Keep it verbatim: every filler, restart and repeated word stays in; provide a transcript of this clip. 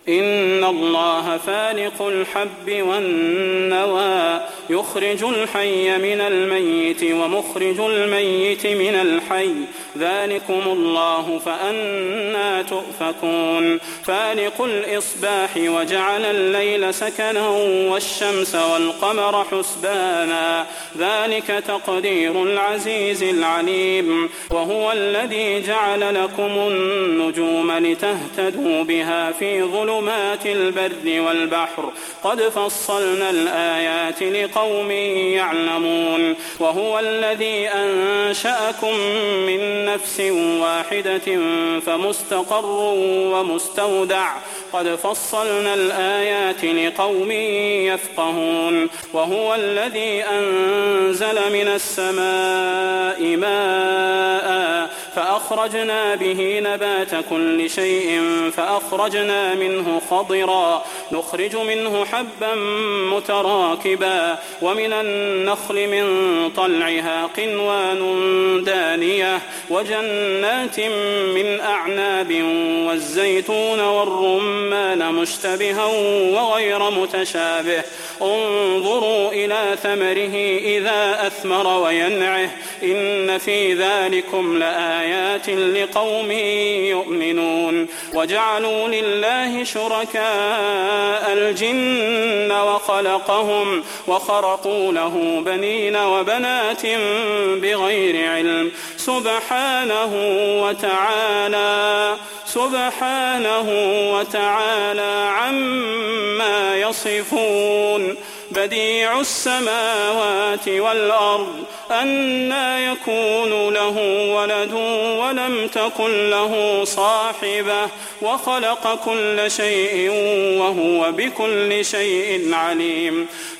إن الله فالق الحب والنوى يخرج الحي من الميت ومخرج الميت من الحي ذلكم الله فأنى تؤفكون فالق الإصباح وجعل الليل سكنا والشمس والقمر حسبانا ذلك تقدير العزيز العليم وهو الذي جعل لكم النجوم لتهتدوا بها في ظلمات البر والبحر قد فصلنا الآيات لقوم يعلمون وهو الذي أنشأكم من نفس واحدة فمستقر ومستودع قد فصلنا الآيات لقوم يفقهون وهو الذي أنزل من السماء ماء فأخرجنا به نبات كل شيء فأخرجنا منه خضرا نخرج منه حبا متراكبا ومن النخل من طلعها قنوان دانية وجنات من أعناب والزيتون والرمان مشتبها وغير متشابه انظروا إلى ثمره إذا أثمر وينعه إن في ذلكم لآيات لقوم يؤمنون وجعلوا لله شركاء الجن وخلقهم وخرقوا له بنين وبنات بغير علم سبحانه وتعالى سبحانه وتعالى عما يصفون بديع السماوات والأرض أنى يكون له ولد ولم تكن له صاحبة وخلق كل شيء وهو بكل شيء عليم